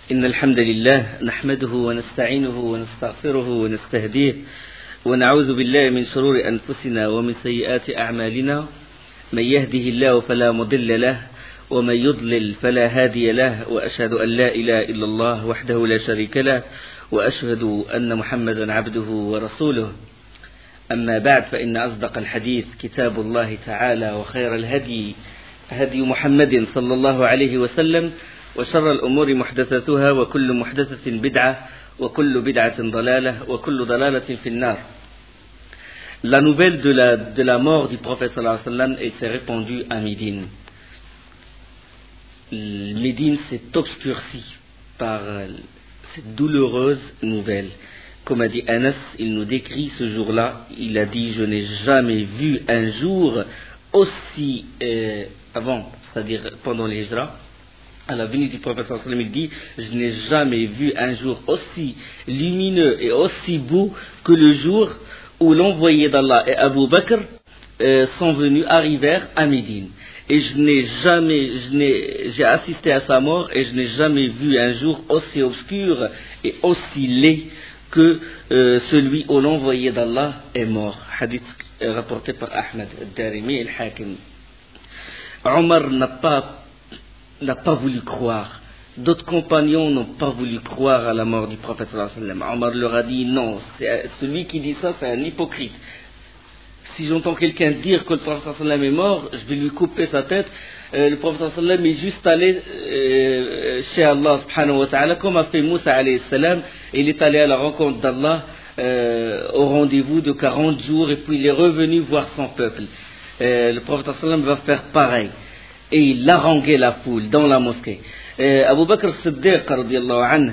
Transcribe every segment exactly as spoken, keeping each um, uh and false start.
إن الحمد لله نحمده ونستعينه ونستغفره ونستهديه ونعوذ بالله من شرور أنفسنا ومن سيئات أعمالنا من يهده الله فلا مضل له ومن يضلل فلا هادي له وأشهد أن لا إله إلا الله وحده لا شريك له وأشهد أن محمدا عبده ورسوله أما بعد فإن أصدق الحديث كتاب الله تعالى وخير الهدي هدي محمد صلى الله عليه وسلم وشر الأمور محدثاتها وكل محدثة بدعة وكل بدعة ضلالة وكل ضلالة في النار. La nouvelle de la, de la mort du prophète sallallahu alayhi wa sallam s'est répandue à Médine. Médine s'est obscurcie par cette douloureuse nouvelle. Comme a dit Anas, il nous décrit ce jour-là, il a dit « Je n'ai jamais vu un jour aussi euh, avant, c'est-à-dire pendant les hijra, à la venue du prophète sallallahu alayhi wa sallam, il dit « Je n'ai jamais vu un jour aussi lumineux et aussi beau que le jour où l'envoyé d'Allah et Abu Bakr euh, sont venus, arrivèrent à Médine. Et je n'ai jamais, je n'ai, j'ai assisté à sa mort et je n'ai jamais vu un jour aussi obscur et aussi laid que euh, celui où l'envoyé d'Allah est mort. Hadith euh, rapporté par Ahmed al-Darimi et al-Hakim. Omar n'a pas, n'a pas voulu croire. D'autres compagnons n'ont pas voulu croire à la mort du prophète sallallahu alayhi wa sallam. Omar leur a dit non, c'est, celui qui dit ça c'est un hypocrite. Si j'entends quelqu'un dire que le prophète sallallahu alayhi wa sallam est mort, je vais lui couper sa tête. Euh, le prophète sallallahu alayhi wa sallam est juste allé euh, chez Allah subhanahu wa ta'ala, comme a fait Moussa alayhi salam. Il est allé à la rencontre d'Allah euh, au rendez-vous de quarante jours et puis il est revenu voir son peuple. Euh, le prophète sallallahu alayhi wa sallam va faire pareil. Et il haranguait la foule dans la mosquée. Euh, Abu Bakr Siddiq radiyallahu anhu,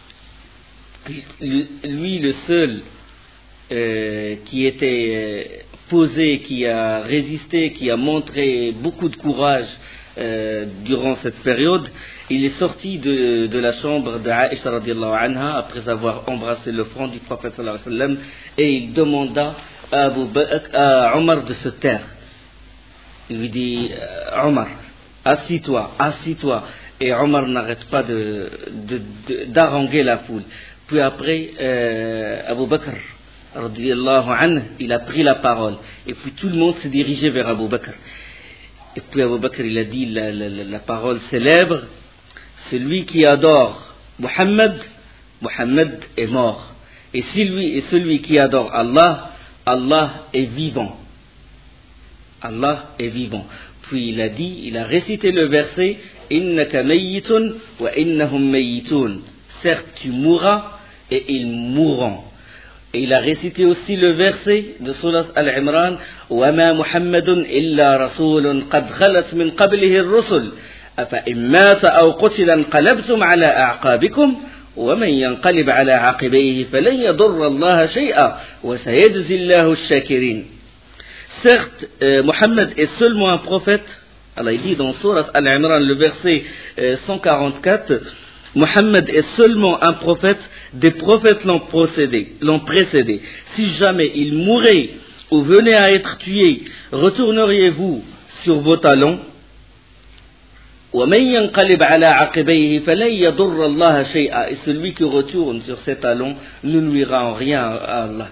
lui le seul euh, qui était euh, posé, qui a résisté, qui a montré beaucoup de courage euh, durant cette période, il est sorti de, de la chambre d'Aïcha radiyallahu anha après avoir embrassé le front du prophète sallallahu alayhi wa sallam et il demanda à, Abu Bakr, à Omar de se taire. Il lui dit euh, Omar, assis-toi, assis-toi. Et Omar n'arrête pas de, de, de, d'haranguer la foule. Puis après, euh, Abu Bakr, radiyallahu anhu, il a pris la parole. Et puis tout le monde s'est dirigé vers Abu Bakr. Et puis Abu Bakr, il a dit la, la, la parole célèbre, celui qui adore Muhammad, Muhammad est mort. Et celui, et celui qui adore Allah, Allah est vivant. Allah est vivant. Puis il a dit, il a récité le verset Innaka mayyitun wa innahum mayyitun. Certes tu mourras et ils mourront. Et il a récité aussi le verset de Surat Al-Imran Wa ma Muhammadun illa rasulun qad khalat min qablihi ar-rusul afa in mata aw qutila inqalabtum ala a'qabikum wa man yanqalib ala aqibayhi falan yadurra Allah shay'a wa sayajzi Allahu ash-shakirin. Certes, euh, Mohammed est seulement un prophète. Allah il dit dans Surat Al-Imran, le verset euh, cent quarante-quatre, Mohammed est seulement un prophète, des prophètes l'ont précédé, l'ont précédé. Si jamais il mourait ou venait à être tué, retourneriez-vous sur vos talons? Et celui qui retourne sur ses talons ne lui rend rien à Allah.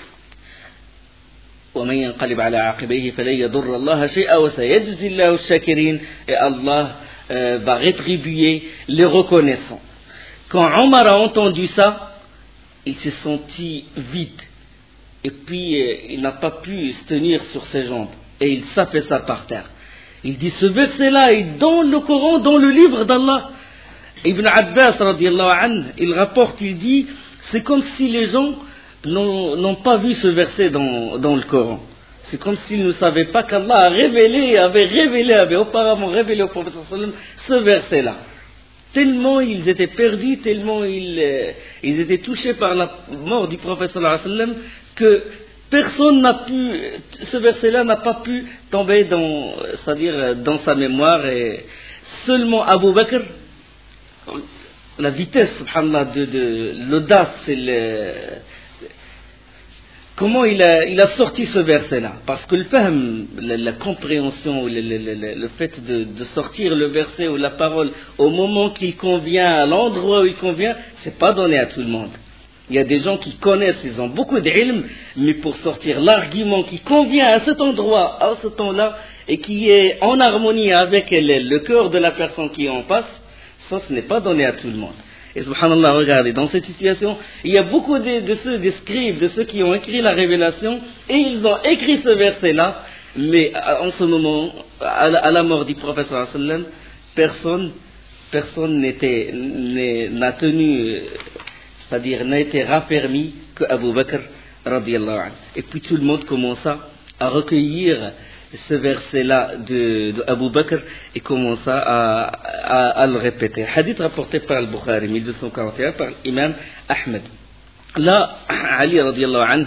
ومن ينقلب على عقبيه فلن يضر الله شيئا وسيجزي الله الشاكرين. Et Allah euh, va rétribuer les reconnaissants. Quand Omar a entendu ça, il s'est senti vide et puis euh, il n'a pas pu se tenir sur ses jambes et il s'affaissa par terre. Il dit ce verset-là est dans le Coran, dans le livre d'Allah. Ibn Abbas radiyallahu anhu, il rapporte, il dit c'est comme si les gens N'ont, n'ont pas vu ce verset dans, dans le Coran. C'est comme s'ils ne savaient pas qu'Allah a révélé, avait révélé, avait auparavant révélé au prophète sallallahu alayhi wa sallam ce verset-là. Tellement ils étaient perdus, tellement ils, euh, ils étaient touchés par la mort du prophète sallallahu alayhi wa sallam que personne n'a pu, ce verset-là n'a pas pu tomber dans, c'est-à-dire dans sa mémoire et seulement Abu Bakr, la vitesse, subhanallah, de, de l'audace et le comment il a, il a sorti ce verset-là. Parce que le fahm, la, la compréhension, le, le, le, le fait de, de sortir le verset ou la parole au moment qu'il convient, à l'endroit où il convient, c'est pas donné à tout le monde. Il y a des gens qui connaissent, ils ont beaucoup d'ilm, mais pour sortir l'argument qui convient à cet endroit, à ce temps-là, et qui est en harmonie avec le, le cœur de la personne qui en passe, ça, ce n'est pas donné à tout le monde. Et subhanallah, regardez, dans cette situation, il y a beaucoup de, de ceux, des scribes, de ceux qui ont écrit la révélation, et ils ont écrit ce verset-là, mais en ce moment, à la, à la mort du prophète sallallahu alayhi wa sallam, personne, personne n'était, n'a tenu, c'est-à-dire n'a été raffermi que Abu Bakr radiyallahu anhu. Et puis tout le monde commença à recueillir ce verset-là de, de Abu Bakr et commença à, à, à le répéter. Hadith rapporté par le Bukhari, mille deux cent quarante et un, par l'imam Ahmed. Là, Ali radiyallahu anhu,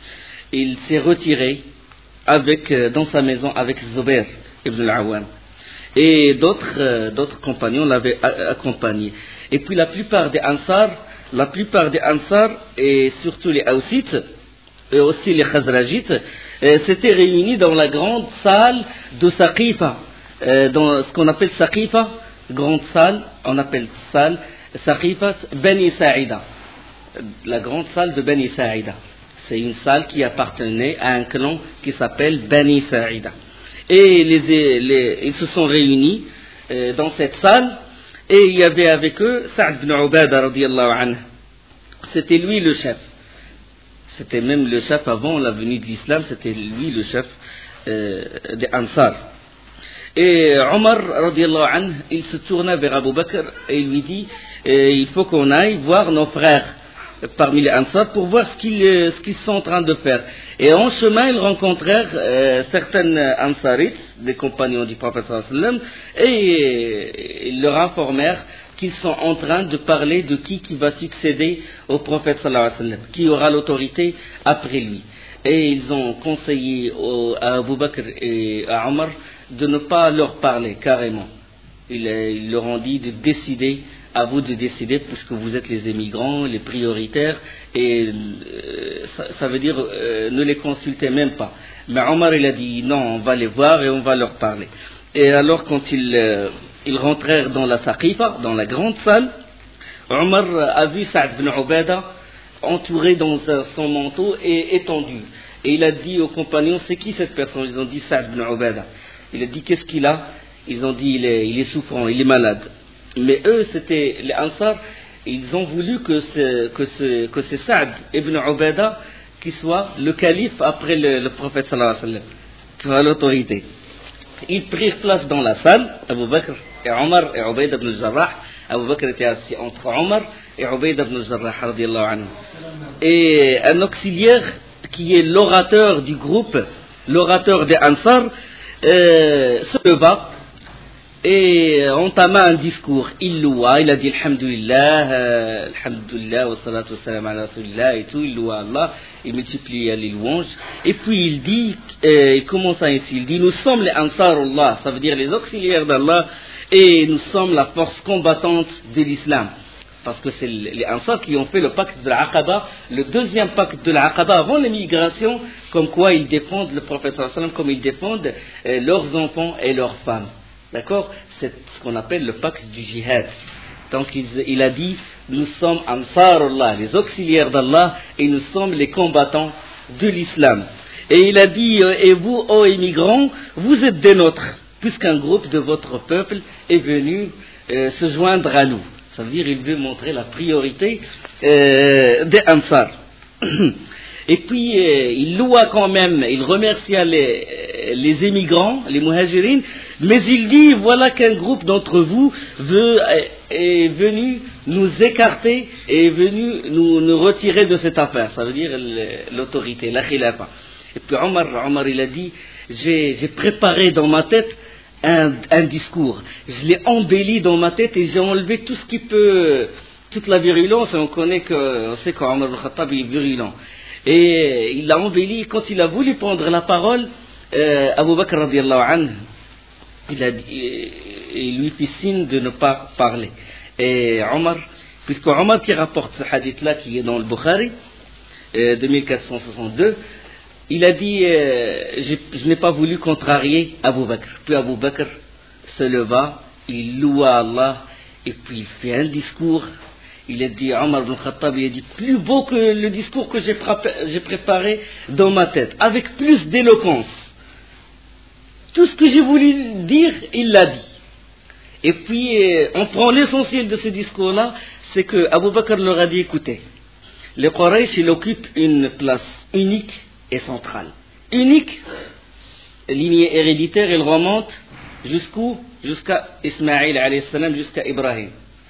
il s'est retiré avec, dans sa maison avec Zubair ibn al-Awwam. Et d'autres, d'autres compagnons l'avaient accompagné. Et puis la plupart des Ansar, la plupart des Ansar, et surtout les Aussites, et aussi les Khazrajites, euh, s'étaient réunis dans la grande salle de Saqifa, euh, dans ce qu'on appelle Saqifa, grande salle, on appelle salle Saqifa Bani Sa'ida, la grande salle de Bani Sa'ida. C'est une salle qui appartenait à un clan qui s'appelle Bani Sa'ida. Et les, les, ils se sont réunis euh, dans cette salle, et il y avait avec eux Sa'd ibn Ubada radiyallahu anhu. C'était lui le chef. C'était même le chef avant la venue de l'islam, c'était lui le chef euh, des Ansar. Et Omar radiyallahu anhu, il se tourna vers Abu Bakr et il lui dit euh, il faut qu'on aille voir nos frères parmi les Ansar pour voir ce qu'ils, euh, ce qu'ils sont en train de faire. Et en chemin, ils rencontrèrent euh, certaines Ansarites, des compagnons du prophète sallallahu alayhi wa sallam, et euh, ils leur informèrent qu'ils sont en train de parler de qui qui va succéder au prophète sallallahu alayhi wa sallam, qui aura l'autorité après lui. Et ils ont conseillé au, à Abu Bakr et à Omar de ne pas leur parler carrément. Ils, ils leur ont dit de décider, à vous de décider, puisque vous êtes les émigrants, les prioritaires, et euh, ça, ça veut dire euh, ne les consultez même pas. Mais Omar il a dit non, on va les voir et on va leur parler. Et alors quand ils, euh, ils rentrèrent dans la Saqifa, dans la grande salle, Omar a vu Sa'd ibn Ubada entouré dans son manteau et étendu. Et il a dit aux compagnons, c'est qui cette personne? Ils ont dit Sa'd ibn Ubada. Il a dit qu'est-ce qu'il a? Ils ont dit il est, il est souffrant, il est malade. Mais eux, c'était les Ansar, ils ont voulu que c'est, que c'est, que c'est Sa'd ibn Ubada qui soit le calife après le, le prophète sallallahu alayhi wa sallam, qui a l'autorité. Ils prirent place dans la salle, Abu Bakr et Omar et Ubayd ibn al-Jarrah. Abu Bakr était assis entre Omar et Ubayd ibn al-Jarrah radiyallahu anhu. Et un auxiliaire qui est l'orateur du groupe, l'orateur des Ansar, euh, se leva et entama un discours. Il loua, il a dit Alhamdulillah, euh, Alhamdulillah, wa salatu wa salam ala rasulillah et tout, il loua Allah, il multiplia les louanges. Et puis il dit, euh, il commence ainsi, il dit nous sommes les Ansarullah, ça veut dire les auxiliaires d'Allah, et nous sommes la force combattante de l'islam. Parce que c'est les Ansar qui ont fait le pacte de l'Aqaba, le deuxième pacte de l'Aqaba avant l'émigration, comme quoi ils défendent le prophète sallallahu alayhi wa sallam, comme ils défendent euh, leurs enfants et leurs femmes. D'accord? C'est ce qu'on appelle le pacte du djihad. Donc il, il a dit, nous sommes Ansarullah, les auxiliaires d'Allah, et nous sommes les combattants de l'islam. Et il a dit, et vous, ô immigrants, vous êtes des nôtres, puisqu'un groupe de votre peuple est venu euh, se joindre à nous. Ça veut dire qu'il veut montrer la priorité euh, des Ansar. Et puis, euh, il loua quand même, il remercia les, les émigrants, les muhajirines, mais il dit, voilà qu'un groupe d'entre vous veut, est venu nous écarter et est venu nous, nous retirer de cette affaire. Ça veut dire l'autorité, la khilafa. Et puis Omar, Omar il a dit, j'ai, j'ai préparé dans ma tête un, un discours. Je l'ai embelli dans ma tête et j'ai enlevé tout ce qui peut, toute la virulence. Et on connaît que, on sait qu'Omar al-Khattab est virulent. Et il l'a embelli. Quand il a voulu prendre la parole, euh, Abu Bakr radiyallahu anhu, il, a dit, il lui fit signe de ne pas parler. Et Omar, puisque Omar qui rapporte ce hadith-là qui est dans le Bukhari, euh, de mille quatre cent soixante-deux, il a dit euh, je, je n'ai pas voulu contrarier Abu Bakr. Puis Abu Bakr se leva, il loua Allah, et puis il fait un discours. Il a dit, Omar ibn Khattab, il a dit, plus beau que le discours que j'ai, j'ai préparé dans ma tête, avec plus d'éloquence. Tout ce que j'ai voulu dire, il l'a dit. Et puis, on prend l'essentiel de ce discours-là, c'est que Abu Bakr leur a dit, écoutez, les Quraysh, ils occupent une place unique et centrale. Unique, lignée héréditaire, elle remonte jusqu'où? Jusqu'à Ismaïl, alayhi salam, jusqu'à Ibrahim.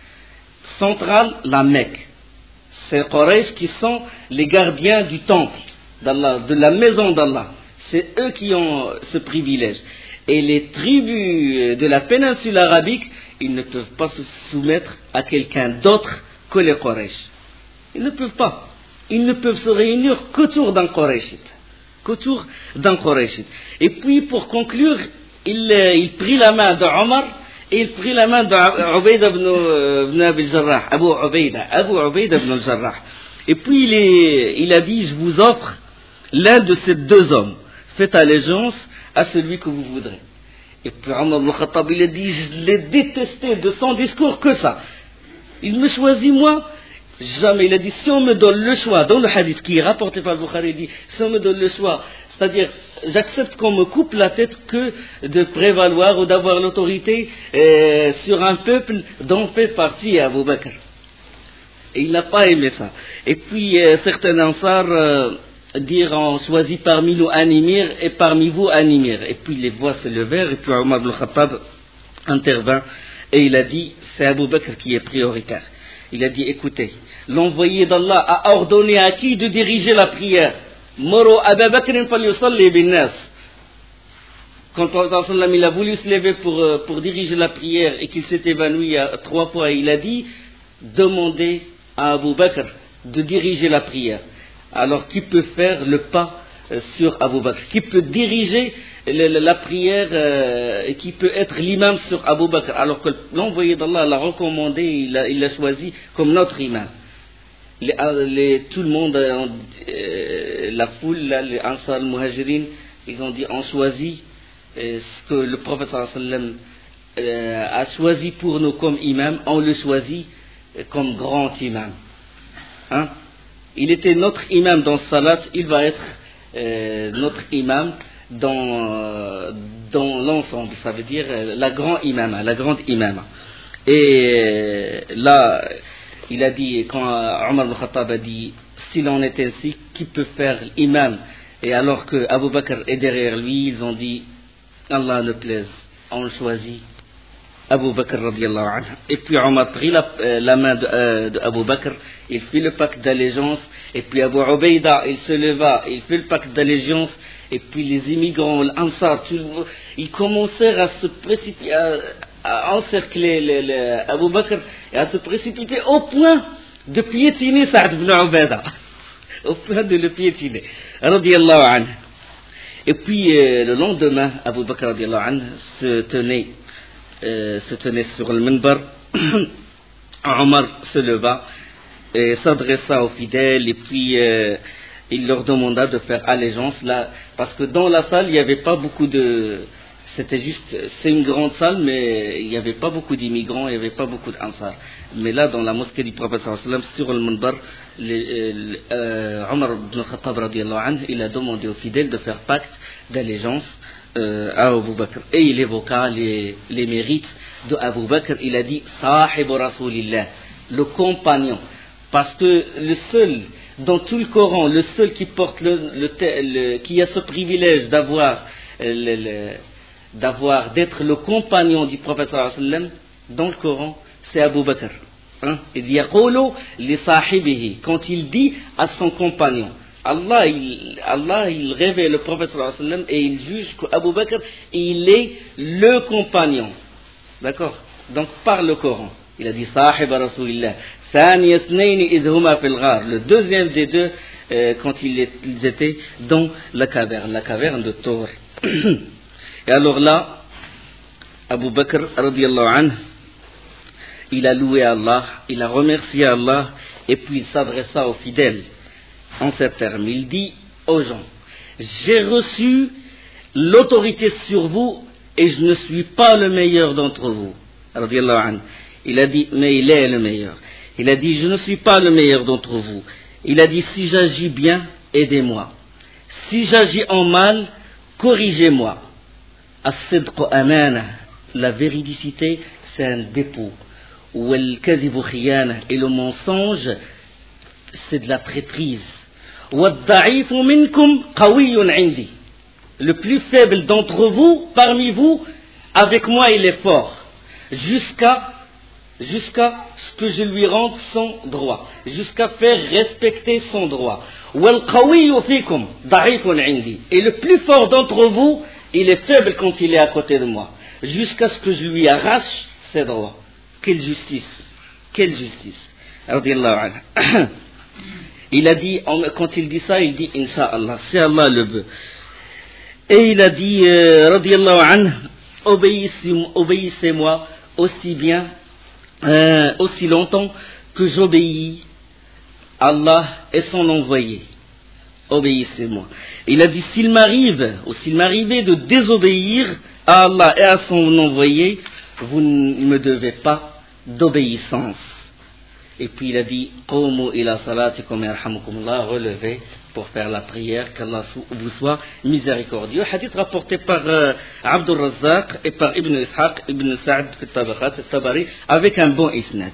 Centrale, la Mecque. C'est Quraysh qui sont les gardiens du temple d'Allah, de la maison d'Allah. C'est eux qui ont ce privilège. Et les tribus de la péninsule arabique, ils ne peuvent pas se soumettre à quelqu'un d'autre que les Quraysh. Ils ne peuvent pas. Ils ne peuvent se réunir qu'autour d'un Qurayshite. Qu'autour d'un Qurayshite. Et puis, pour conclure, il, il prit la main de Omar et il prit la main d'Ubayda ibn Abi al-Jarrah, Abu Ubayda, Abu Ubayda ibn al-Jarrah. Et puis il, est, il a dit, je vous offre l'un de ces deux hommes. Faites allégeance à celui que vous voudrez. Et puis Omar ibn Khattab, il a dit, je l'ai détesté de son discours que ça. Il me choisit moi. Jamais. Il a dit, si on me donne le choix, dans le hadith qui est rapporté par Bukhari, il dit, si on me donne le choix, c'est-à-dire, j'accepte qu'on me coupe la tête que de prévaloir ou d'avoir l'autorité euh, sur un peuple dont fait partie Abu Bakr. Et il n'a pas aimé ça. Et puis, euh, certains ansars euh, dirent, on choisit parmi nous un émir et parmi vous un émir. Et puis les voix se levèrent et puis Omar ibn Khattab intervint et il a dit, c'est Abu Bakr qui est prioritaire. Il a dit, écoutez, l'envoyé d'Allah a ordonné à qui de diriger la prière? Moro Abu Bakr falyusalli bin nas. Quand le prophète il a voulu se lever pour, pour diriger la prière et qu'il s'est évanoui trois fois, il a dit, demandez à Abu Bakr de diriger la prière. Alors qui peut faire le pas sur Abu Bakr? Qui peut diriger la, la prière euh, et qui peut être l'imam sur Abu Bakr? Alors que l'envoyé d'Allah l'a recommandé, il l'a, il l'a choisi comme notre imam. Les, les, tout le monde, euh, la foule, là, les Ansar, les Muhajirin, ils ont dit, on choisit euh, ce que le prophète sallam euh, a choisi pour nous comme imam, on le choisit comme grand imam. Hein? Il était notre imam dans Salat, il va être euh, notre imam dans, euh, dans l'ensemble, ça veut dire euh, la grande imam, la grande imam. Et euh, là, il a dit, quand Omar ibn Khattab a dit, s'il en est ainsi, qui peut faire l'imam? Et alors que Abu Bakr est derrière lui, ils ont dit, Allah ne plaise, on le choisit, Abu Bakr radiallahu anhu. Et puis Omar prit la, euh, la main de, euh, de Abu Bakr, il fit le pacte d'allégeance, et puis Abu Ubayda, il se leva, il fit le pacte d'allégeance, et puis les immigrants, l'Ansar, ils commencèrent à se précipiter, à, à encercler le, le, Abu Bakr et à se précipiter au point de piétiner Saad ibn Ubayda, au point de le piétiner, radiallahu anhu. Et puis euh, le lendemain, Abu Bakr radiallahu anhu se tenait, euh, se tenait sur le minbar. Omar se leva et s'adressa aux fidèles et puis euh, il leur demanda de faire allégeance là, parce que dans la salle il n'y avait pas beaucoup de, c'était juste, c'est une grande salle mais il n'y avait pas beaucoup d'immigrants, il n'y avait pas beaucoup d'Ansar. Mais là dans la mosquée du prophète sallallahu alayhi wa sallam, sur le minbar, les, euh, Omar ibn Khattab radiallahu anhu, il a demandé aux fidèles de faire pacte d'allégeance euh, à Abu Bakr. Et il évoqua les, les mérites de Abu Bakr. Il a dit Sahib Rasulillah, le compagnon. Parce que le seul, dans tout le Coran, le seul qui porte le, le, le qui a ce privilège d'avoir, le, le, d'avoir, d'être le compagnon du prophète sallallahu alayhi wa sallam, dans le Coran, c'est Abu Bakr. Hein? Il dit Yaqulu li sahibihi, quand il dit à son compagnon. Allah, il, Allah, il révèle le prophète sallallahu alayhi wa sallam et il juge qu'Abu Bakr, il est le compagnon. D'accord? Donc par le Coran, il a dit Sahib Rasulillah. Le deuxième des deux, euh, quand ils étaient dans la caverne, la caverne de Thor. Et alors là, Abu Bakr radiallahu anhu, il a loué Allah, il a remercié Allah, et puis il s'adressa aux fidèles. en ces termes. Il dit aux gens, j'ai reçu l'autorité sur vous et je ne suis pas le meilleur d'entre vous. Il a dit, mais il est le meilleur. Il a dit, je ne suis pas le meilleur d'entre vous. Il a dit, si j'agis bien, aidez-moi. Si j'agis en mal, corrigez-moi. As-sidq amana, la véridicité, c'est un dépôt. Wal-kadhibu khiyana, et le mensonge, c'est de la traîtrise. Wad-da'ifu minkum qawiyyun 'indi. Le plus faible d'entre vous, parmi vous, avec moi il est fort. Jusqu'à jusqu'à ce que je lui rende son droit, jusqu'à faire respecter son droit. Wal-qawiyyu fikum da'ifun 'indi. Et le plus fort d'entre vous, il est faible quand il est à côté de moi, jusqu'à ce que je lui arrache ses droits. Quelle justice, quelle justice. Radiyallahu anhu. Il a dit, quand il dit ça, il dit Inch'Allah, si Allah le veut. Et il a dit, euh, radiyallahu anhu, obéissez-moi, obéissez-moi aussi bien, euh, aussi longtemps que j'obéis à Allah et son envoyé. Obéissez-moi. Il a dit, s'il m'arrive, ou s'il m'arrivait de désobéir à Allah et à son envoyé, vous ne me devez pas d'obéissance. Et puis il a dit, Qumu ila salatikum yarhamukumullah, relevez pour faire la prière, qu'Allah vous soit miséricordieux. Hadith rapporté par euh, Abdul Razzaq et par Ibn Ishaq, Ibn Sa'd, Tabari, avec un bon isnad.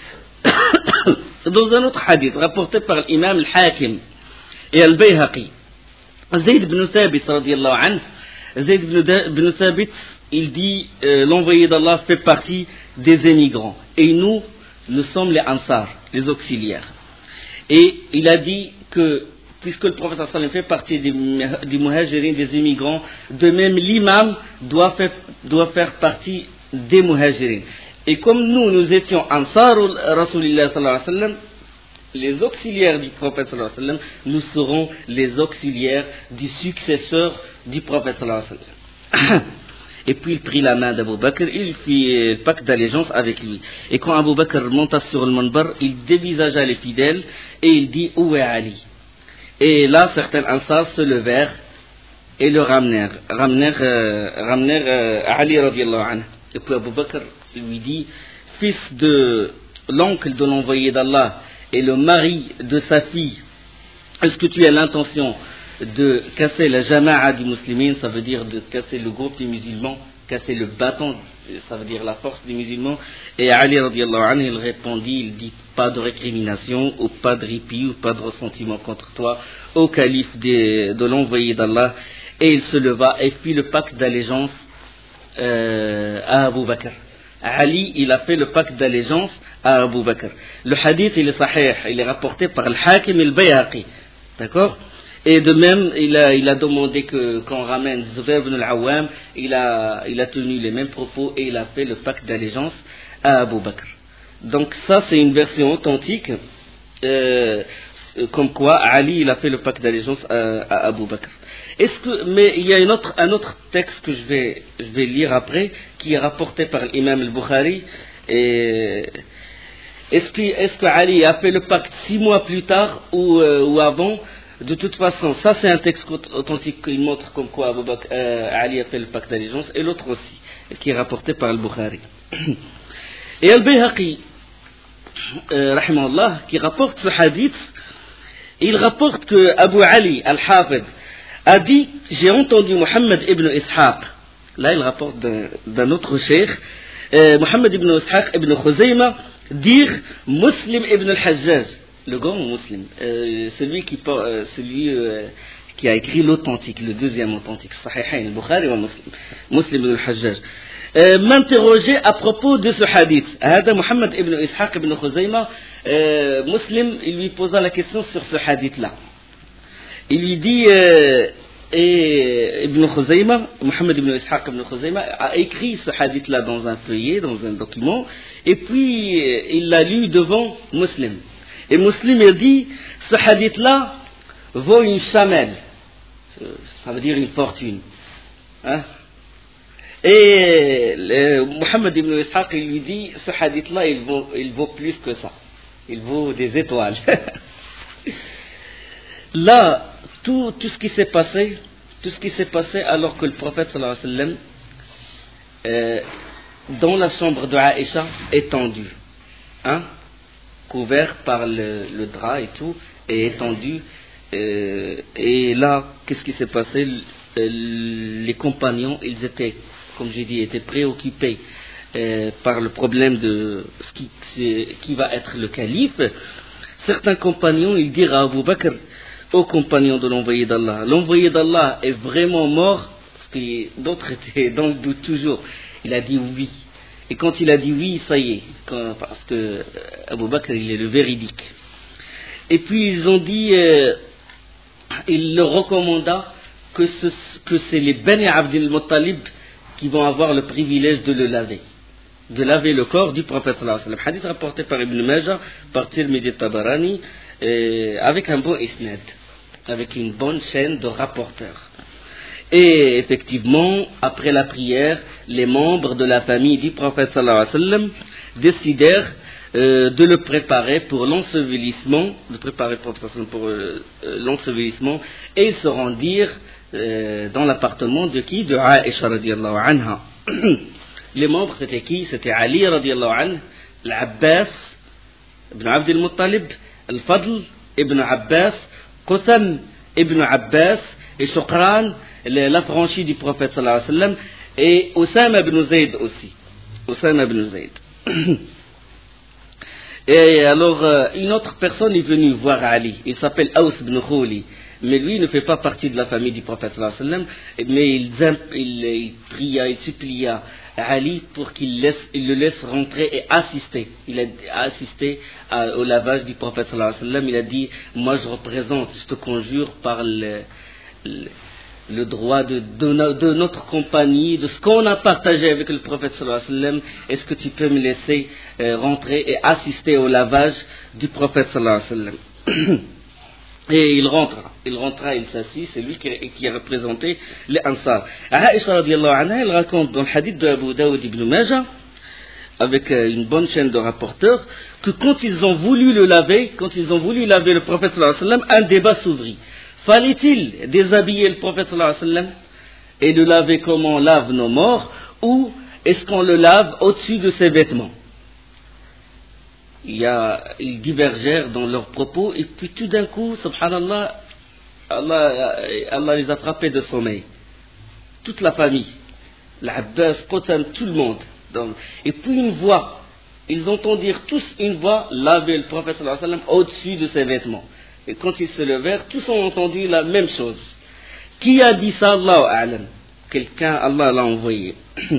Dans un autre hadith rapporté par l'imam al-Hakim et al-Bayhaqi, Zayd ibn Thabit radiyallahu anhu, Zayd ibn Thabit, il dit, euh, l'envoyé d'Allah fait partie des émigrants. Et nous, nous sommes les Ansar, les auxiliaires. Et il a dit que, puisque le prophète sallallahu alayhi wa sallam fait partie des, des muhajirin, des immigrants, de même l'imam doit faire, doit faire partie des muhajirin. Et comme nous, nous étions Ansar Rasulillah sallallahu alayhi wa sallam, les auxiliaires du prophète sallallahu alayhi wa sallam, nous serons les auxiliaires du successeur du prophète sallallahu alayhi wa sallam. Et puis il prit la main d'Abu Bakr, il fit le pacte d'allégeance avec lui. Et quand Abu Bakr monta sur le manbar, il dévisagea les fidèles et il dit, où est Ali? Et là, certains Ansar se levèrent et le ramenèrent, ramenèrent, euh, ramenèrent euh, Ali radiallahu anhu. Et puis Abu Bakr lui dit, fils de l'oncle de l'envoyé d'Allah et le mari de sa fille, est-ce que tu as l'intention de casser la jama'a du musulman, ça veut dire de casser le groupe des musulmans, casser le bâton, ça veut dire la force des musulmans? Et Ali radiallahu anhu, il répondit, il dit, pas de récrimination, ou pas de répit, ou pas de ressentiment contre toi, au calife de, de l'envoyé d'Allah. Et il se leva et fit le pacte d'allégeance euh, à Abu Bakr. Ali, il a fait le pacte d'allégeance à Abu Bakr. Le hadith, il est sahih, il est rapporté par le Hakim et le Bayhaqi. D'accord? Et de même, il a, il a demandé que, qu'on ramène Zubayr ibn al-Awwam, il a, il a tenu les mêmes propos et il a fait le pacte d'allégeance à Abu Bakr. Donc ça, c'est une version authentique, euh, comme quoi Ali, il a fait le pacte d'allégeance à, à Abu Bakr. Est-ce que, mais il y a une autre, un autre texte que je vais, je vais lire après, qui est rapporté par l'imam al-Bukhari. Et est-ce que, est-ce que Ali a fait le pacte six mois plus tard ou, euh, ou avant? De toute façon, ça c'est un texte authentique qui montre comme quoi Abu Bakr, euh, Ali a fait le pacte d'allégeance, et l'autre aussi, qui est rapporté par al-Bukhari. Et al-Bayhaqi, euh, rahimahullah, qui rapporte ce hadith, il rapporte que Abu Ali al-Hafid a dit, j'ai entendu Muhammad ibn Ishaq, là il rapporte d'un, d'un autre cheikh, euh, Muhammad ibn Ishaq ibn Khuzayma, dire Muslim ibn al-Hajjaj, le grand Muslim, euh, celui, qui, euh, celui euh, qui a écrit l'authentique, le deuxième authentique, Sahihain, Bukhari wa Muslim, Muslim ibn al-Hajjaj, euh, m'interrogeait à propos de ce hadith. Hada Muhammad ibn Ishaq ibn Khuzayma, euh, Muslim, il lui posa la question sur ce hadith-là. Il lui dit, euh, et Ibn Khuzayma, Muhammad ibn Ishaq ibn Khuzayma, a écrit ce hadith-là dans un feuillet, dans un document, et puis il l'a lu devant Muslim. Et Muslim a dit, ce hadith-là vaut une chamelle, ça veut dire une fortune. Hein? Et le, Muhammad ibn Ishaq, il lui dit, ce hadith-là, il vaut, il vaut plus que ça. Il vaut des étoiles. là, tout, tout ce qui s'est passé, tout ce qui s'est passé alors que le prophète sallallahu alayhi wa sallam, euh, dans la chambre de Aïcha, étendu, hein, couvert par le, le drap et tout, et étendu. Euh, et là, qu'est-ce qui s'est passé? Les compagnons, ils étaient, comme j'ai dit, étaient préoccupés euh, par le problème de ce qui, qui va être le calife. Certains compagnons, ils dirent à Abu Bakr, ô compagnon de l'envoyé d'Allah, l'envoyé d'Allah est vraiment mort, parce que d'autres étaient dans le doute toujours. Il a dit oui. Et quand il a dit oui, ça y est, quand, parce que Abu Bakr, il est le véridique. Et puis ils ont dit, euh, il leur recommanda que, ce, que c'est les Bani Abdel Muttalib qui vont avoir le privilège de le laver, de laver le corps du prophète sallallahu alayhi wa sallam. Hadith rapporté par Ibn Majah, par Tirmidhi Tabarani, euh, avec un bon isnad, avec une bonne chaîne de rapporteurs. Et effectivement, après la prière, les membres de la famille du prophète sallallahu alayhi wa sallam décidèrent euh, de le préparer pour l'ensevelissement, de préparer pour, pour euh, l'ensevelissement, et ils se rendirent euh, dans l'appartement de qui? De Aïcha radiallahu anha. Les membres, c'était qui? C'était Ali radiallahu anhu, l'Abbas ibn Abdel Muttalib, Al-Fadl ibn Abbas, Qusam ibn Abbas, et Shukran, l'affranchi du prophète sallallahu alayhi wa sallam, et Osama ibn Zayd aussi. Osama ibn Zayd. Et alors, euh, une autre personne est venue voir Ali. Il s'appelle Aws ibn Khuli. Mais lui ne fait pas partie de la famille du prophète sallallahu alayhi wa sallam. Mais il, il, il pria, il supplia Ali pour qu'il laisse, il le laisse rentrer et assister. Il a assisté à, au lavage du prophète sallallahu alayhi wa sallam. Il a dit, moi je représente, je te conjure par le, le le droit de, de, de notre compagnie, de ce qu'on a partagé avec le prophète sallallahu alayhi wa sallam, est-ce que tu peux me laisser euh, rentrer et assister au lavage du prophète sallallahu alayhi wa sallam? Et il rentra, il rentra, il s'assit, c'est lui qui, qui a représenté les Ansar. Aïcha radiallahu anha, elle raconte dans le hadith de Abu Daoud ibn Majah, avec euh, une bonne chaîne de rapporteurs, que quand ils ont voulu le laver, quand ils ont voulu laver le prophète sallallahu alayhi wa sallam, un débat s'ouvrit. Fallait-il déshabiller le prophète sallallahu alayhi wa sallam et le laver comme on lave nos morts, ou est-ce qu'on le lave au-dessus de ses vêtements? Il y a, ils divergèrent dans leurs propos, et puis tout d'un coup, subhanallah, Allah, Allah les a frappés de sommeil. Toute la famille, l'Abbas, Qusam, tout le monde. Donc, et puis une voix, ils entendirent tous une voix laver le prophète sallallahu alayhi wa sallam au-dessus de ses vêtements. Et quand ils se levèrent, tous ont entendu la même chose. Qui a dit ça? Allahu a'lam. Quelqu'un, Allah l'a envoyé.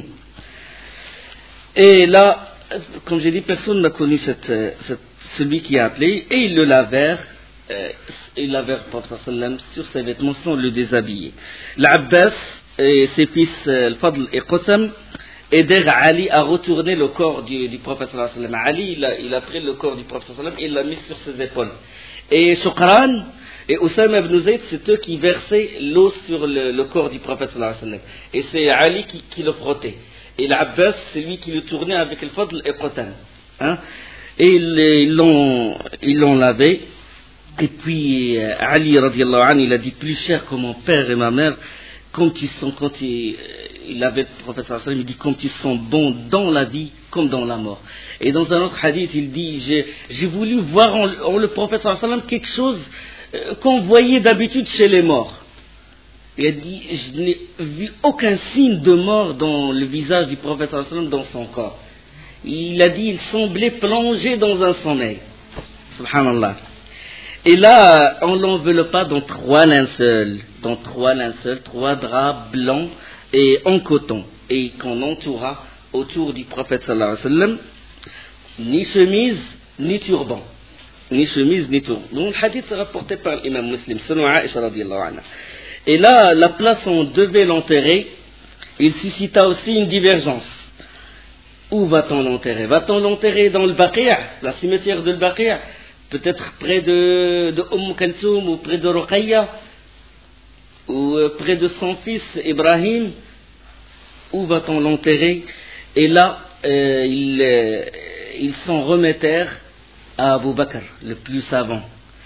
Et là, comme j'ai dit, personne n'a connu cette, cette, celui qui a appelé, et ils le lavèrent, euh, ils lavèrent le prophète sallallahu alayhi wa sallam sur ses vêtements sans le déshabiller. L'Abbas et ses fils, Al-Fadl et Qusam, aidèrent Ali à retourner le corps du, du prophète sallallahu alayhi wa sallam. Ali, il a, il a pris le corps du prophète sallallahu alayhi wa sallam et il l'a mis sur ses épaules. Et Shukran et Osama ibn Zayd, c'est eux qui versaient l'eau sur le, le corps du prophète sallallahu alayhi wa sallam. Et c'est Ali qui, qui le frottait. Et l'Abbas, c'est lui qui le tournait avec le Fadl et Qusam. Hein? Et ils, ils, l'ont, ils l'ont lavé. Et puis Ali radiallahu anhu, il a dit, plus cher que mon père et ma mère, quand ils sont, quand ils, il avait le prophète sallallahu alayhi wa sallam, il dit, quand ils sont bons dans la vie comme dans la mort. Et dans un autre hadith, il dit, j'ai, j'ai voulu voir en, en le prophète sallallahu alayhi wa sallam quelque chose euh, qu'on voyait d'habitude chez les morts. Il a dit, je n'ai vu aucun signe de mort dans le visage du prophète sallallahu alayhi wa sallam, dans son corps. Il a dit, il semblait plongé dans un sommeil. Subhanallah. Et là, on l'enveloppa dans trois linceuls, dans trois linceuls, trois draps blancs et en coton, et qu'on entoura autour du prophète sallallahu alayhi wa sallam, ni chemise, ni turban. Ni chemise, ni turban. Donc le hadith est rapporté par l'imam Muslim, selon Aïcha radiallahu anha. Et là, la place où on devait l'enterrer, il suscita aussi une divergence. Où va-t-on l'enterrer? Va-t-on l'enterrer dans le Baqi', la cimetière de Baqi', peut-être près de, de Umm Kalsoum, ou près de Ruqayya, ou près de son fils Ibrahim? Où va-t-on l'enterrer? Et là, euh, ils, euh, ils s'en remettèrent à Abu Bakr, le plus savant.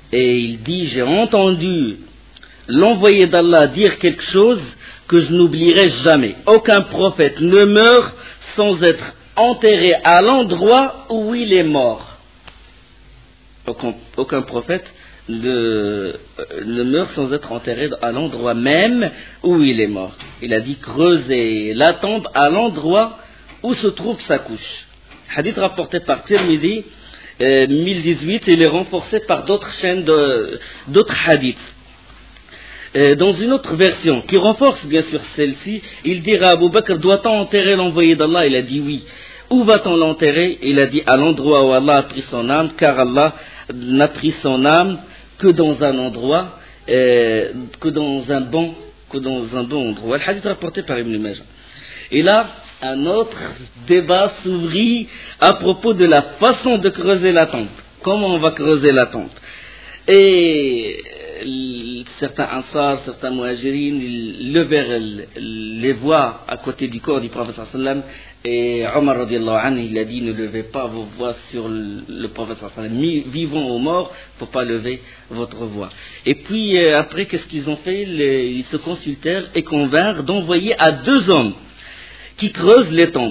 Et il dit, j'ai entendu l'envoyé d'Allah dire quelque chose que je n'oublierai jamais. Aucun prophète ne meurt sans être enterré à l'endroit où il est mort. Aucun, aucun prophète ne, ne meurt sans être enterré à l'endroit même où il est mort. Il a dit creuser la tombe à l'endroit où se trouve sa couche. Hadith rapporté par Tirmidhi, euh, mille dix-huit, il est renforcé par d'autres chaînes, de, d'autres hadiths. Euh, dans une autre version, qui renforce bien sûr celle-ci, il dira à Abu Bakr, doit-on enterrer l'envoyé d'Allah? Il a dit oui. Où va-t-on l'enterrer? Il a dit à l'endroit où Allah a pris son âme, car Allah n'a pris son âme que dans un endroit, euh, que dans un bon, que dans un bon endroit. Le hadith rapporté par Ibn Majah. Et là, un autre débat s'ouvrit à propos de la façon de creuser la tombe. Comment on va creuser la tombe? Et certains Ansar, certains Muhajirin, ils levèrent les voix à côté du corps du prophète sallallahu alayhi wa sallam, et Omar radiallahu anhu, il a dit, ne levez pas vos voix sur le prophète sallallahu alayhi wa sallam, vivant ou mort, il ne faut pas lever votre voix. Et puis après, qu'est-ce qu'ils ont fait? Les, ils se consultèrent et convinrent d'envoyer à deux hommes qui creusent les tombes.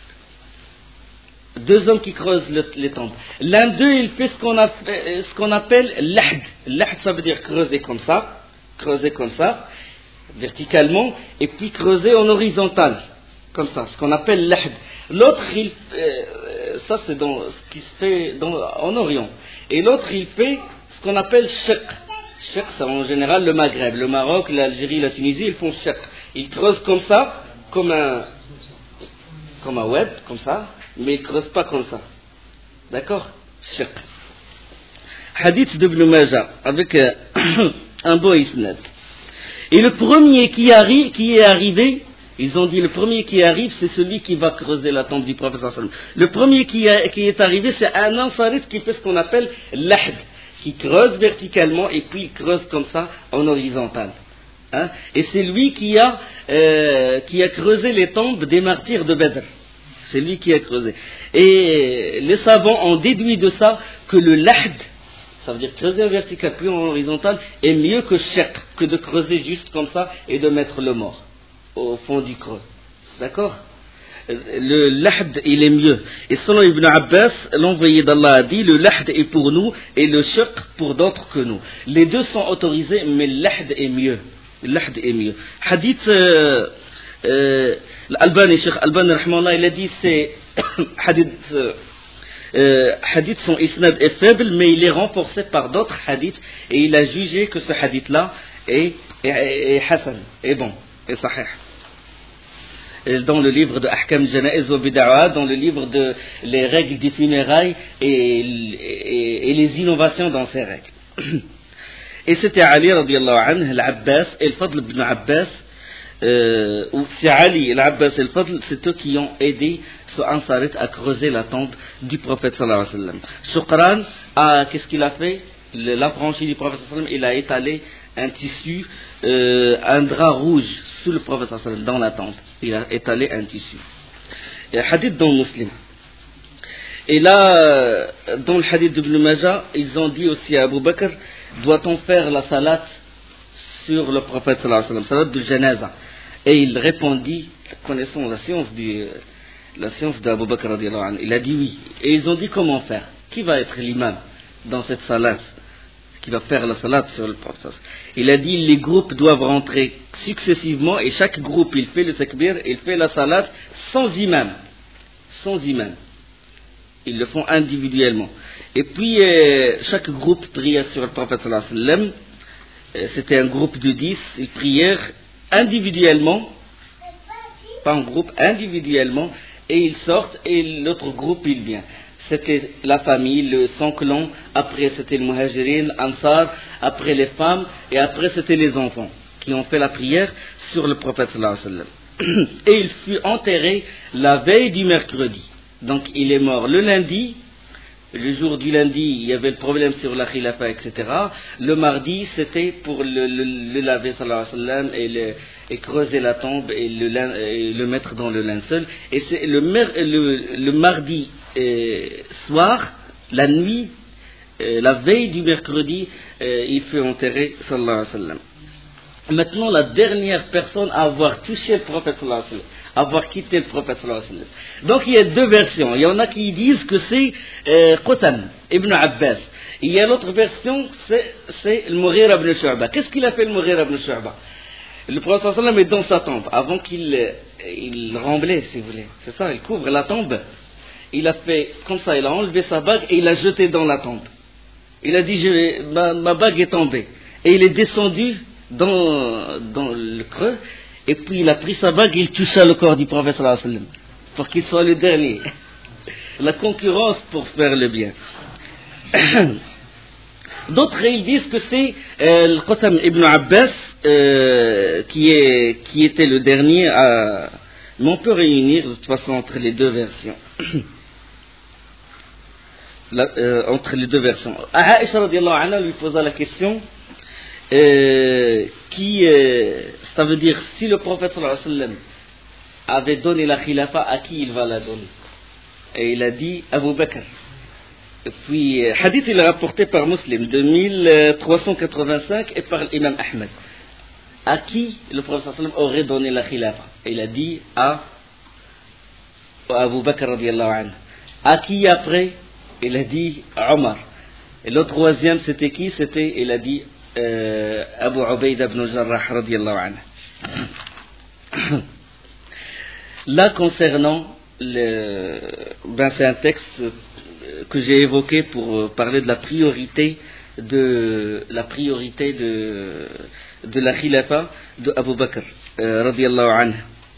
Deux hommes qui creusent le, les tombes. L'un d'eux, il fait ce qu'on, a, ce qu'on appelle l'ahd. L'ahd, ça veut dire creuser comme ça, creuser comme ça, verticalement, et puis creuser en horizontal, comme ça, ce qu'on appelle l'ahd. L'autre, il, euh, ça c'est dans, ce qui se fait dans, en Orient. Et l'autre, il fait ce qu'on appelle shaq. Shaq, c'est en général le Maghreb, le Maroc, l'Algérie, la Tunisie, ils font shaq. Ils creusent comme ça, comme un, comme un web, comme ça. Mais il ne creuse pas comme ça. D'accord? Shaq. Hadith d'Ibn Majah, avec euh, un beau isnad. Et le premier qui, arri- qui est arrivé, ils ont dit le premier qui arrive, c'est celui qui va creuser la tombe du prophète sallallahu alayhi wa sallam. Le premier qui, a, qui est arrivé, c'est un ansarite qui fait ce qu'on appelle l'ahd, qui creuse verticalement et puis creuse comme ça en horizontal. Hein? Et c'est lui qui a, euh, qui a creusé les tombes des martyrs de Badr. C'est lui qui a creusé. Et les savants ont déduit de ça que le lahd, ça veut dire creuser en vertical puis en horizontal, est mieux que shaq, que de creuser juste comme ça et de mettre le mort au fond du creux. D'accord? Le lahd, il est mieux. Et selon Ibn Abbas, l'envoyé d'Allah a dit, le lahd est pour nous et le shaq pour d'autres que nous. Les deux sont autorisés, mais le lahd est mieux. Le lahd est mieux. Hadith... Euh, Euh, L'Albani, Cheikh Albani, il a dit c'est hadith, euh, hadith son isnad est faible, mais il est renforcé par d'autres hadiths, et il a jugé que ce hadith-là est, est, est hasan, est bon, est sahih. Dans le livre de Ahkam Janaiz wa Bid'a, dans le livre de les règles des funérailles et, et, et les innovations dans ces règles. Et c'était Ali radiallahu anhu, l'Abbas, et le Fadl ibn Abbas. Euh, ou c'est Ali, l'Abbas et le Fadl, c'est eux qui ont aidé ce Ansarit à creuser la tombe du prophète sallallahu alayhi wa sallam. Shukran, a, qu'est-ce qu'il a fait? Le, l'affranchi du prophète sallallahu alayhi wa sallam, il a étalé un tissu, euh, un drap rouge sous le prophète sallallahu alayhi wa sallam, dans la tombe. Il a étalé un tissu. Et hadith dans le Muslim. Et là, dans le hadith d'Ibn Majah, ils ont dit aussi à Abu Bakr, doit-on faire la salat sur le prophète sallallahu alayhi wa sallam, salat de janaza? Et il répondit, connaissant la science du, la science d'Abu Bakr radiallahu anhu, il a dit oui. Et ils ont dit comment faire? Qui va être l'imam dans cette salat? Qui va faire la salat sur le prophète? Il a dit les groupes doivent rentrer successivement et chaque groupe il fait le takbir, il fait la salat sans imam. Sans imam. Ils le font individuellement. Et puis euh, chaque groupe priait sur le prophète sallallahu alayhi wa sallam. C'était un groupe de dix, ils prièrent individuellement, pas en groupe, individuellement, et ils sortent et l'autre groupe il vient. C'était la famille, le son clan, après c'était le muhajirin, ansar, après les femmes, et après c'était les enfants qui ont fait la prière sur le prophète sallallahu alayhi wa sallam. Et il fut enterré la veille du mercredi. Donc il est mort le lundi. Le jour du lundi, il y avait le problème sur la khilafa, et cetera. Le mardi, c'était pour le, le, le laver, sallallahu alayhi wa sallam, et, le, et creuser la tombe et le, et le mettre dans le linceul. Et c'est le, le, le mardi euh, soir, la nuit, euh, la veille du mercredi, euh, il fut enterré, sallallahu alayhi wa sallam. Maintenant, la dernière personne à avoir touché le prophète sallallahu alayhi wa sallam, à avoir quitté le prophète sallallahu alayhi wa sallam. Donc il y a deux versions. Il y en a qui disent que c'est euh, Qutam ibn Abbas. Il y a l'autre version, c'est, c'est le Mughira ibn Shu'ba. Qu'est-ce qu'il a fait le Mughira ibn Shu'ba? Le prophète sallallahu alayhi wa sallam est dans sa tombe. Avant qu'il il remblait, si vous voulez. C'est ça, il couvre la tombe. Il a fait comme ça, il a enlevé sa bague et il l'a jetée dans la tombe. Il a dit, je, ma, ma bague est tombée. Et il est descendu dans, dans le creux, et puis il a pris sa bague et il toucha le corps du prophète sallallahu alayhi wa sallam, pour qu'il soit le dernier. La concurrence pour faire le bien. D'autres, ils disent que c'est euh, le Qasim ibn Abbas euh, qui, est, qui était le dernier à... Mais on peut réunir de toute façon entre les deux versions. La, euh, entre les deux versions. Aïcha radiallahu anha lui posa la question euh, qui, euh, ça veut dire, si le prophète sallallahu alayhi wa sallam avait donné la khilafa, à qui il va la donner? Et il a dit Abu Bakr. Et puis, euh, hadith il est rapporté par Muslim de mille trois cent quatre-vingt-cinq et par l'imam Ahmed. À qui le prophète sallallahu alayhi wa sallam aurait donné la khilafa? Et il a dit à, à Abu Bakr radiallahu anhu. À qui après? Il a dit Omar. Et le troisième, c'était qui? C'était, il a dit euh, Abu Ubaïda ibn Jarrah radiallahu anhu. Là, concernant le, ben c'est un texte que j'ai évoqué pour parler de la priorité de la priorité de, de la khilafa de Abu Bakr euh, radiallahu anhu.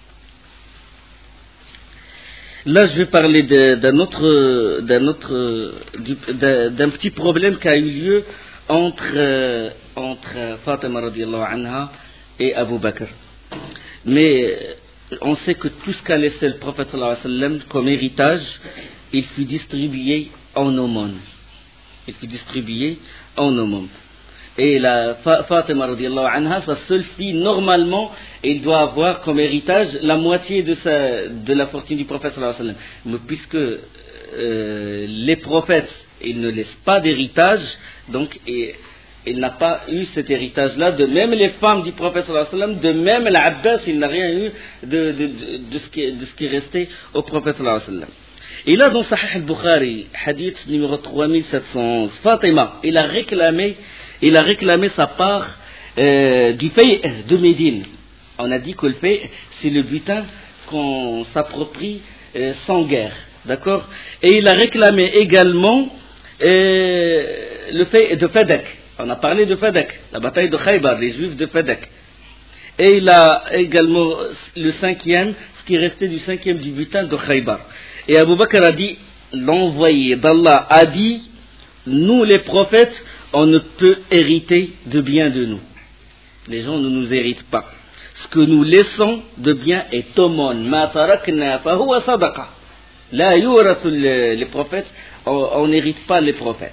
Là, je vais parler de, d'un autre, d'un autre, du, d'un, d'un petit problème qui a eu lieu entre, euh, entre Fatima radiallahu anha et Abu Bakr. Mais on sait que tout ce qu'a laissé le prophète sallallahu alayhi wa sallam comme héritage, il fut distribué en aumône. Il fut distribué en aumône. Et la Fatima radiallahu anha, sa seule fille, normalement, il doit avoir comme héritage la moitié de, sa, de la fortune du prophète sallallahu alayhi wa sallam. Mais puisque euh, les prophètes, ils ne laissent pas d'héritage, donc et, il n'a pas eu cet héritage-là. De même les femmes du prophète sallallahu alayhi wa sallam, de même l'Abbas, il n'a rien eu de, de, de, de, ce qui, de ce qui est resté au prophète sallallahu alayhi wa sallam. Et là, dans Sahih al-Bukhari, hadith numéro trois mille sept cent onze, Fatima, il a réclamé, il a réclamé sa part euh, du fay' de Médine. On a dit que le fay', c'est le butin qu'on s'approprie euh, sans guerre, d'accord? Et il a réclamé également euh, le fay' de Fadak. On a parlé de Fadak, la bataille de Khaybar, les Juifs de Fadak. Et il a également le cinquième, ce qui restait du cinquième du butin de Khaybar. Et Abu Bakr a dit, l'envoyé d'Allah a dit, nous les prophètes, on ne peut hériter de bien de nous. Les gens ne nous héritent pas. Ce que nous laissons de bien est aumône. Ma tarakna fa huwa sadaqa. La yurathu les prophètes, on n'hérite pas les prophètes.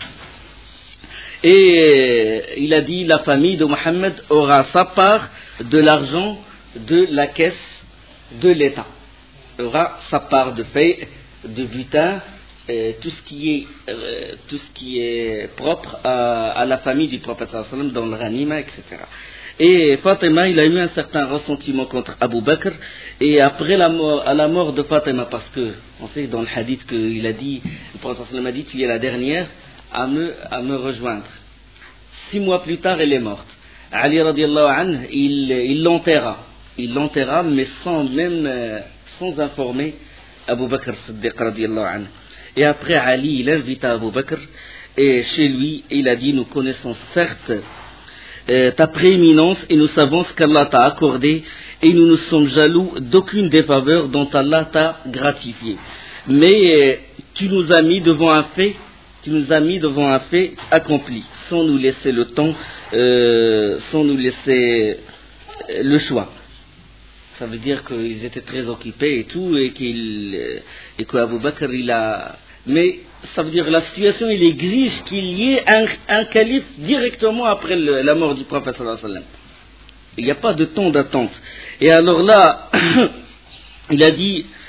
Et il a dit, la famille de Mohammed aura sa part de l'argent de la caisse de l'État. Aura sa part de fait, de butin, euh, tout ce qui est euh, tout ce qui est propre à, à la famille du prophète sallallahu alayhi wa sallam, dans le ghanima, et cetera. Et Fatima, il a eu un certain ressentiment contre Abu Bakr, et après la mort, à la mort de Fatima, parce que on sait dans le hadith qu'il a dit, le prophète sallallahu alayhi wa sallam a dit, tu es la dernière à me, à me rejoindre. Six mois plus tard, elle est morte. Ali radiallahu anhu, il, il l'enterra, il l'enterra, mais sans même euh, sans informer Abu Bakr Siddiq radiallahu anhu. Et après, Ali, il invita Abu Bakr, et chez lui, il a dit, nous connaissons certes euh, ta prééminence, et nous savons ce qu'Allah t'a accordé, et nous ne sommes jaloux d'aucune des faveurs dont Allah t'a gratifié. Mais euh, tu nous as mis devant un fait, tu nous as mis devant un fait accompli, sans nous laisser le temps, euh, sans nous laisser euh, le choix. Ça veut dire qu'ils étaient très occupés et tout, et qu'il et qu'Abu Bakr il a. Mais ça veut dire que la situation il exige qu'il y ait un, un calife directement après le, la mort du prophète sallallahu alayhi wa sallam. Il n'y a pas de temps d'attente. Et alors là, il a dit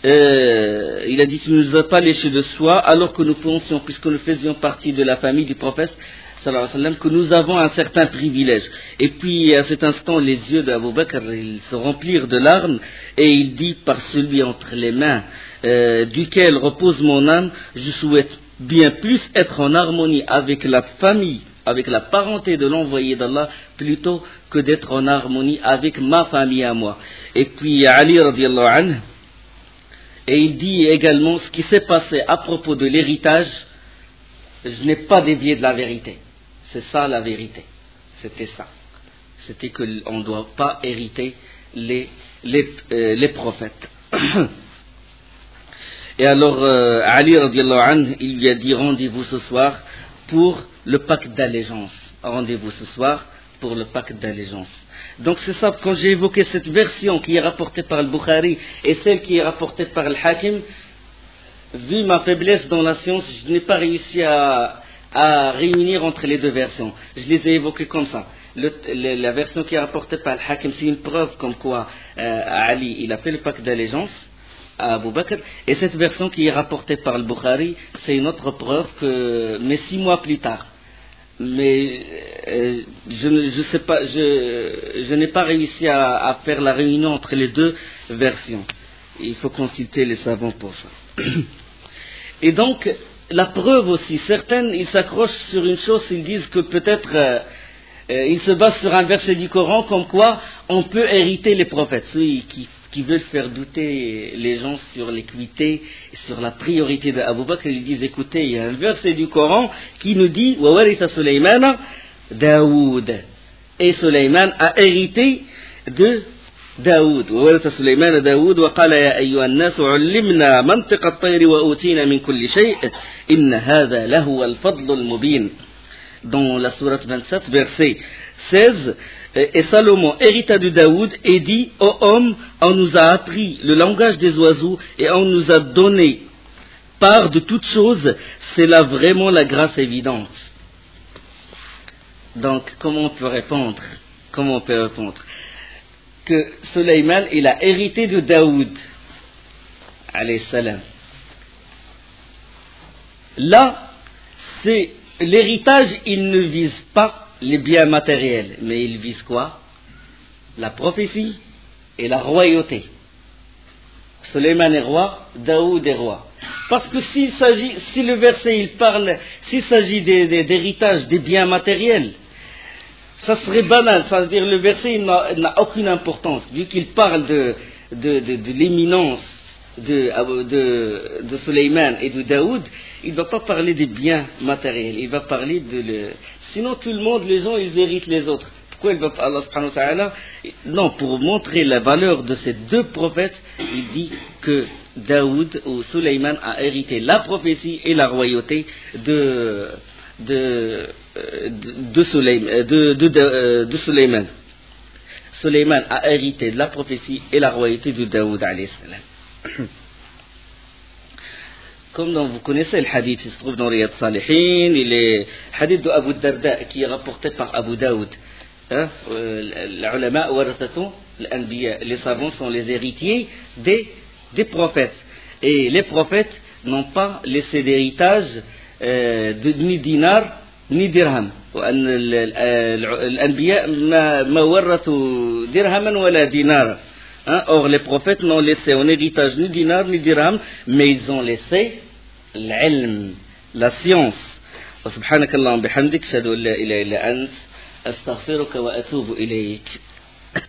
euh, il a dit tu ne nous as pas léché de soie alors que nous pensions, puisque nous faisions partie de la famille du prophète sallallahu alayhi wa sallam, que nous avons un certain privilège. Et puis à cet instant les yeux d'Abu Bakr ils se remplirent de larmes et il dit par celui entre les mains euh, duquel repose mon âme, je souhaite bien plus être en harmonie avec la famille, avec la parenté de l'envoyé d'Allah, plutôt que d'être en harmonie avec ma famille à moi. Et puis Ali radiallahu anhu, et il dit également ce qui s'est passé à propos de l'héritage, je n'ai pas dévié de la vérité. C'est ça la vérité. C'était ça. C'était qu'on ne doit pas hériter les, les, euh, les prophètes. Et alors euh, Ali radiallahu anhu, il lui a dit rendez-vous ce soir pour le pacte d'allégeance. Rendez-vous ce soir pour le pacte d'allégeance. Donc c'est ça, quand j'ai évoqué cette version qui est rapportée par le Bukhari et celle qui est rapportée par le Hakim, vu ma faiblesse dans la science, je n'ai pas réussi à, à réunir entre les deux versions. Je les ai évoquées comme ça. Le, le, la version qui est rapportée par le Hakim, c'est une preuve comme quoi euh, Ali, il a fait le pacte d'allégeance à Abu Bakr, et cette version qui est rapportée par le Bukhari, c'est une autre preuve que, mais six mois plus tard. Mais euh, je ne je sais pas, je, je n'ai pas réussi à, à faire la réunion entre les deux versions. Il faut consulter les savants pour ça. Et donc, la preuve aussi, certaines, ils s'accrochent sur une chose, ils disent que peut-être, euh, euh, ils se basent sur un verset du Coran, comme quoi on peut hériter les prophètes. Ceux qui, qui veulent faire douter les gens sur l'équité, sur la priorité d'Abu Bakr, ils disent, écoutez, il y a un verset du Coran qui nous dit, wa waritha Sulayman Daoud. Et Sulayman a hérité de داود وورث سليمان داود وقال يا أيها الناس علمنا منطق الطير وأوتينا من كل شيء إن هذا لهو الفضل المبين. Dans la sourate vingt-sept, verset seize, et Salomon hérita de Daoud et dit, ô homme, on nous a appris le langage des oiseaux et on nous a donné part de toutes choses, c'est là vraiment la grâce évidente. Donc, comment on peut répondre? Comment on peut répondre? Que Sulayman, il a hérité de Daoud, alayhi salam. Là, c'est l'héritage, il ne vise pas les biens matériels, mais il vise quoi? La prophétie et la royauté. Sulayman est roi, Daoud est roi. Parce que s'il s'agit, si le verset il parle, s'il s'agit des, des, d'héritage des biens matériels, ça serait banal, ça veut dire le verset il n'a, il n'a aucune importance, vu qu'il parle de, de, de, de l'éminence de, de, de Sulayman et de Daoud, il ne va pas parler des biens matériels, il va parler de... Le... Sinon tout le monde, les gens, ils héritent les autres. Pourquoi il va pas, Allah subhanahu wa ta'ala? Non, pour montrer la valeur de ces deux prophètes, il dit que Daoud ou Sulayman a hérité la prophétie et la royauté de... de de Sulayman, de, de, de, de Sulayman. Sulayman a hérité de la prophétie et la royauté de Daoud alayhi salam. Comme donc vous connaissez le hadith, il se trouve dans Riyad Salihin, il est hadith de Abu Darda qui est rapporté par Abu Daoud. Hein? L'ulama warathathu l'anbiya, les savants sont les héritiers des, des prophètes. Et les prophètes n'ont pas laissé d'héritage euh, de, ni dinar ni dirham. وأن الأنبياء ما ما ورثوا درهما ولا دينارا. Or les prophètes n'ont laissé en héritage ni dinar ni dirham, mais ils ont laissé l'ilm, la science. وسبحانك اللهم بحمدك أشهد أن لا إله إلا أنت أستغفرك وأتوب إليك.